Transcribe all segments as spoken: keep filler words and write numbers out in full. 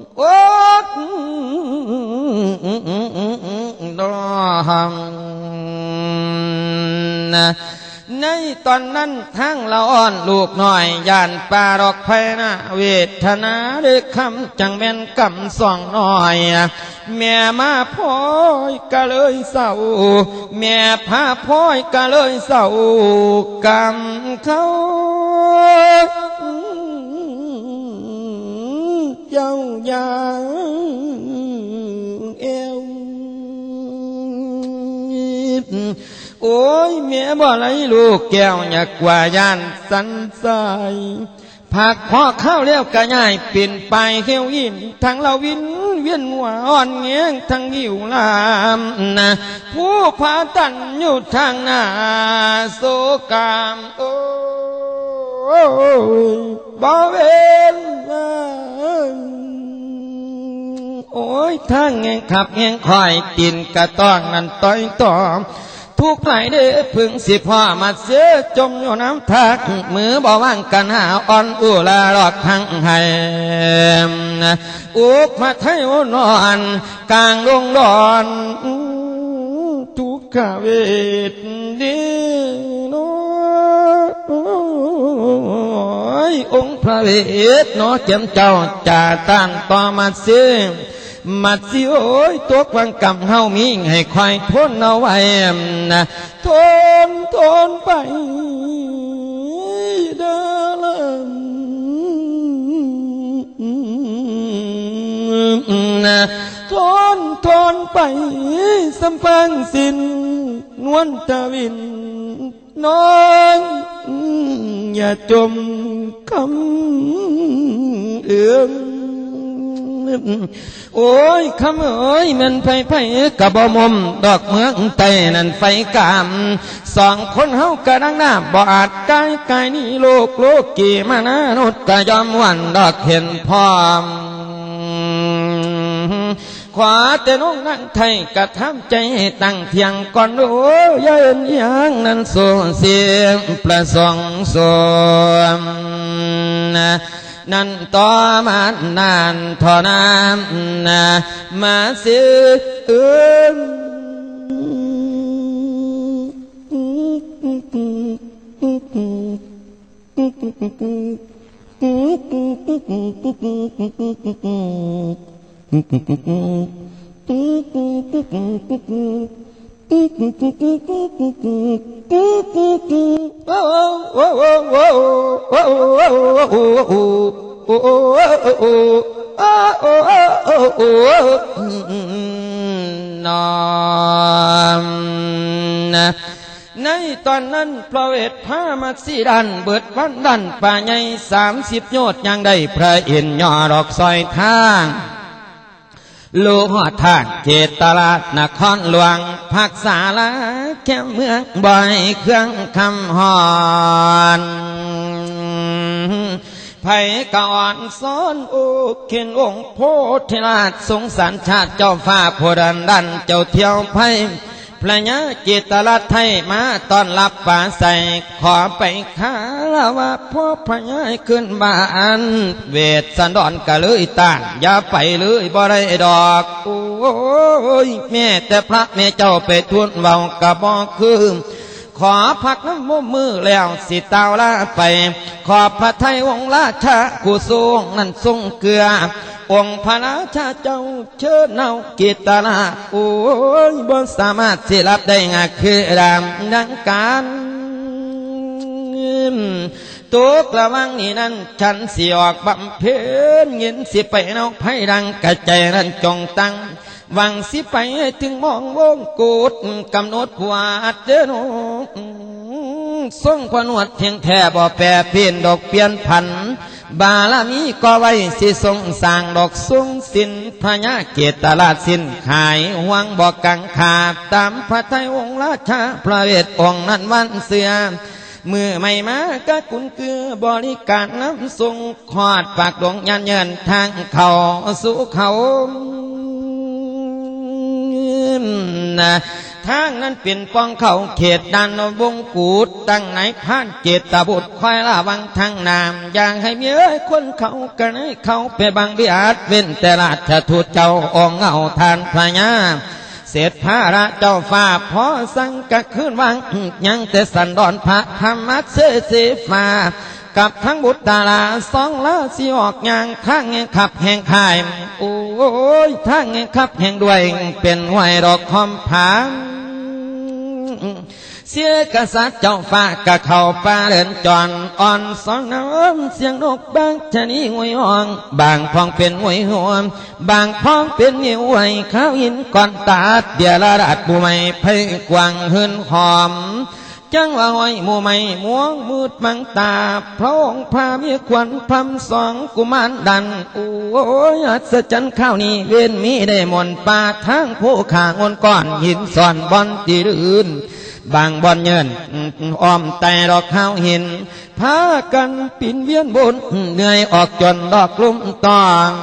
โอ๊ตดอมนะในตอนนั้นทั้งเราอ่อนลูกหน่อยย่านปารอกไพนะเวทนาเด็กคำจังแม่นกำสองหน่อยแม่มาพ่อยก็เลยเศร้าแม่พาพ่อยก็เลยเศร้ากำเขาเจ้ายางเอวโอ้ยแม่บ่ไรลูกแก้วอยากกว่ายานสันใสผักพอข้าวเลี้ยวกระย่ายเปลี่ยนไปเขียวยินทั้งเราวินเวียนหัวอ่อนเงี้ยงทั้งหิวลามนะผู้พาตันอยู่ทางหน้าโซกามโอ้ยบ่เวนโอ้ยทางแงงขับแงงคอยกินกระต้องนั่นต้อยตอมทุกไหลเด้พึ่งสิพ่อมาเสียจมอยู่น้ำทักมือบ่ว่างกันหาอ่อนอุลาหลอกทั้งให้อุกมาไทยวนอนกลางลงดอนทุกขเวทดีโน้ยองค์พระเวทโนเจียมเจ้าจ่าต้านต่อมาเสียมัดสิโอ้ยตัวกวางกำเฮามีให้คอยทนเอาไว้นะทนทนไปเด้อลำทนทนไปสัมพังสินนวลตะวินน้องอย่าจมคำเอื้องโอ้ยคำเอ้ยมันไฟไฟกะบ่มมดอกเมืองไตนั่นไฟกามสองคนเฮากะดังหน้าบ่อาจกายกายนี้โลกโลกกี่มานนุษย์กะยอมวันดอกเห็นพร้อมขวาแต่น้องนั่งไทยกะทำใจตั้งเทียงก่อนโอ้ยืนยังนั้นส่งเสียงประสงค์สวมนั่นต่อมานานทอน้ำมาซื้อเอื้อในตอนนั้นพระเวทพามักสีดันเบิดวันดันป่าใหญ่สามสิบโยชน์ยังได้พระอินทร์ย่อดอกซอยทางลูกหอดทางเจตลาดนครหลวงภักษาลาแค่เมืองบ่อยเครื่องคำหอนไผ่ก่อนซ้อนโอเข็นองค์โพธิราชสงสารชาติเจ้าฟ้าโพดันดันเจ้าเที่ยวไผ่พระยาเจตลาดไทยมาต้อนรับป่าใสขอไปข้าว่าพ่อพระยาขึ้นบ้านเวทสันดอนกะเลยต้านอย่าไปเลยบ่ได้ดอกโอ้ยแม่แต่พระแม่เจ้าไปทูลเว้ากะบ่คือขอพักน้ำมุมมือแล้วสิตาวลาไปขอบพระไทยวงราชาผู้ทรงนั่นทรงเกลือองค์พระราชาเจ้าเชิญเอากิตนาโอ้ยบ่สามารถสิรับได้งาคือดำดังการตุกระวังนี่นั่นฉันสิออกบำเพ็ญเงินสิไปนอกไผ่ดังกระใจนั้นจงตั้งวังสิไปถึงมองวงกูดกำหนดขวาดเจโนทรงผนวดเทียงแท่บ่แปรเปลี่ยนดอกเปลี่ยนพันบาลามีก็ไว้สิทรงสร้างดอกทรงสินพญาเกตลาดสินขายหวังบอกกังขาดตามพระไทยวงราชาพระเวทองค์นั้นวันเสือมือไม่มากะกุนเกือบริการน้ำทรงขอดปากดวงยันเยินทางเขาสู่เขาทางนั้นเป็นป้องเขาเขตดันวงกูดตั้งไหนผ่านเจตบุตรควายละวังทางนามอย่างให้เมียคนเขากันให้เขาไปบังเบียดเว้นแต่ราชทูตเจ้าองเงาทานพญาเศษพระเจ้าฟ้าพอสังกะขึ้นวังยังแต่สันดอนพระธรรมะเสเสฟ้ากับทั้งบุตรดาราสองลาสิออกอย่างข้างแห่งขับแห่งขายโอ้ยทางแห่งขับแห่งด้วยเป็นไหวดอกคอมผางเสียกษัตริย์เจ้าฟ้ากะเข้าป่าเดินจอนอ่อนสองน้ำเสียงนกบางชะนี้งวยห้องบางพองเป็นงวยหัวบางพองเป็นเหนียวไหวข้าวหินก่อนตาเดียระดัดบุไมไพ่กวางหืนหอมจังว่าห้อยหมู่ไม่ม่วงมืดมังตาพระองค์พาเมียขวัญพำสองกุมารดันโอ้ยอัศจรรย์ข้าวนี้เวียนมีได้มนป่าทั้งผู้ขางนก้อนหินซ่อนบอนตีรื่นบางบอนเยินอ้อมแต่ดอกข้าวหินพากันปิ่นเวียนบนเหนื่อยออกจนดอกลุ่มตอง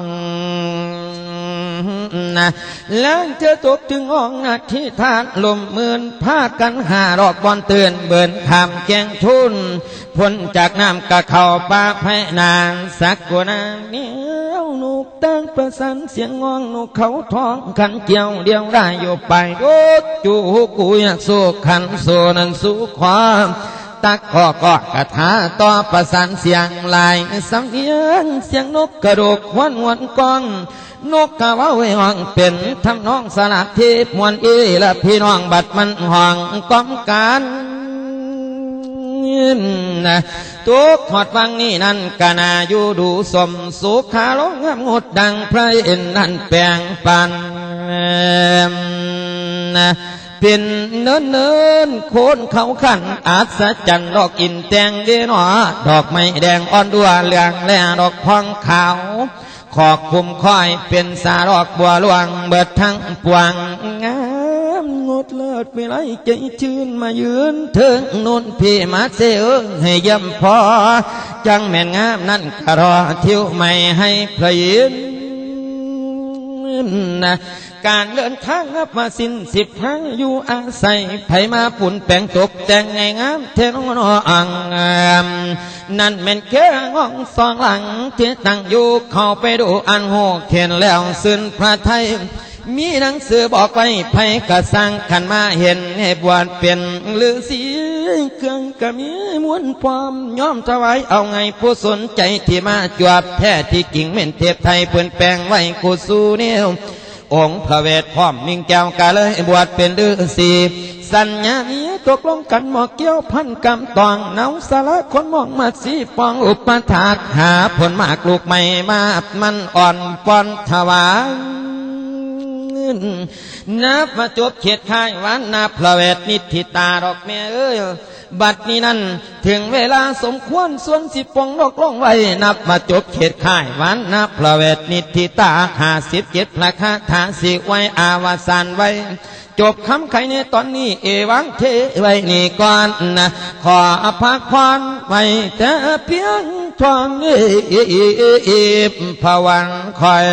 นะแล้วเจอตกถึงห้องนาทีทานลมมืนพากันหาดอกบอนเตือนเบินคำแกงทุนพ้นจากน้ำกะเข่าป่าแพนานสักกว่านาเนี้ยวนุกตั้งประสันเสียงงองนุกเขาท้องขันเกี่ยวเดียวได้อยู่ไปโดดจูกูอยากสู้ขันสู้นั้นสู้ความตักข้อกอดกระทาต่อประสานเสียงลายสังเวียนเสียงนกกระโดกหวนหวนกองนกกะว่าเวห้องเป็นทำน้องสลับที่มวนเอและพี่น้องบัดมันห้องก้อมกันทุกหอดฟังนี่นั่นกานาอยู่ดูสมสุขาลงงดดังพระอินทร์นั่นแปลงปันเป็นเนินเนินโคนเขาขันอาศจันดอกอินแตงเดนอดอกไม้แดงอ่อนดัวเหลืองแลดอกพองขาวขอกคุมค่อยเป็นสาดอกบัวหลวงเบิดทั้งปวงงามงดเลิศไปไล่ใจชื่นมายืนเถิงนุ่นพี่มาเสอให้ย่ำพอจังแม่นงามนั่นกะรอเที่ยวไม่ให้พระยินนะการเดินทางนับมาสิ้นสิบครั้งอยู่อาศัยไผมาปุ่นแปลงตกแต่งไงงามเทนอนอังนั่นเป็นแค่ห้องสองหลังที่ตั้งอยู่เข้าไปดูอันโหเขียนแล้วซึ่งพระไทยมีหนังสือบอกไว้ไผกระสังขันมาเห็นให้บวชเป็นฤาษีเครื่องกะมีมวนความย้อมถวายเอาไงผู้สนใจที่มาจวบแท้ที่กิ่งเม่นเทพไทยเปื่อนแปลงไว้กูสู้เนี่ยวองค์พระเวทพร้อมมิ่งแก้วกาเลยบวชเป็นฤาษีสัญญานี้ตกลงกันหมอกเกี้ยวพันกำตองเนาสาระคนมองมาสีปองอุปถากหาผลมากลูกใหม่มามันอ่อนปอนถวายนับมาจบเขตค่ายวันนับพระเวทนิธิตาดอกเมียเอ้ยบัดนี้นั้นถึงเวลาสมควรส่วนสิปองดอกลงไว้นับมาจบเขตค่ายวันนับพระเวทนิธิตาห้าสิบเจ็ดพระคาถาสิไว้อาวสานไว้จบคำไขในตอนนี้เอวังเทไว้นี่ก่อนนะขออภักพรไว้แต่เพียงทองเอฟภวันคอย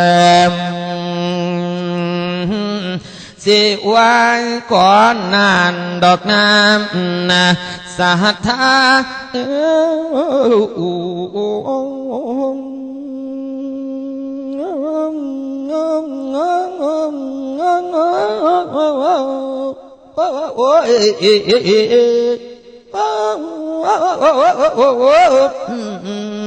สิไว้ก่อนนานดอกน้ำนะสหัทธาเออ